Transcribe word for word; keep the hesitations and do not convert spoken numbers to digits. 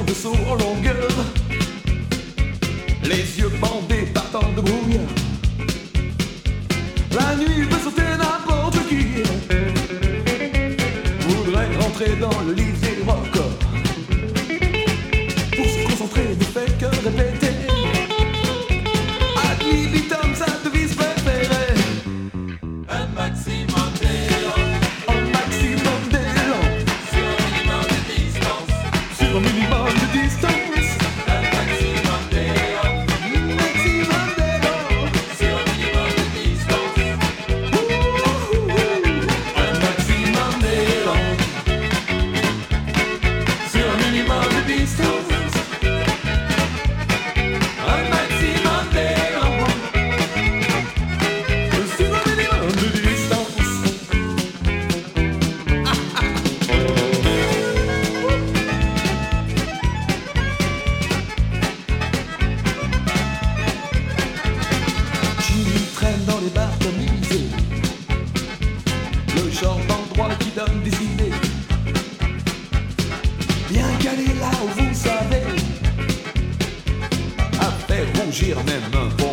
de saut en longueur, les yeux bandés par tant de brouillard. La nuit veut sauter n'importe qui voudrait rentrer dans le livre des records pour se concentrer, ne fait que répéter ad libitum sa devise préférée. Un maximum d'élan, Un maximum d'élan sur un minimum de distance. sur un minimum de distance. Un maximum d'élan, Maximum d'élan. sur un minimum de distance. Un maximum d'élan, sur un minimum de distance. Un maximum d'élan, Sur un minimum de distance. Jimmy traîne dans les bars tamisés, le genre d'endroit qui donne des idées. Bien calé là où vous savez, à faire rougir même un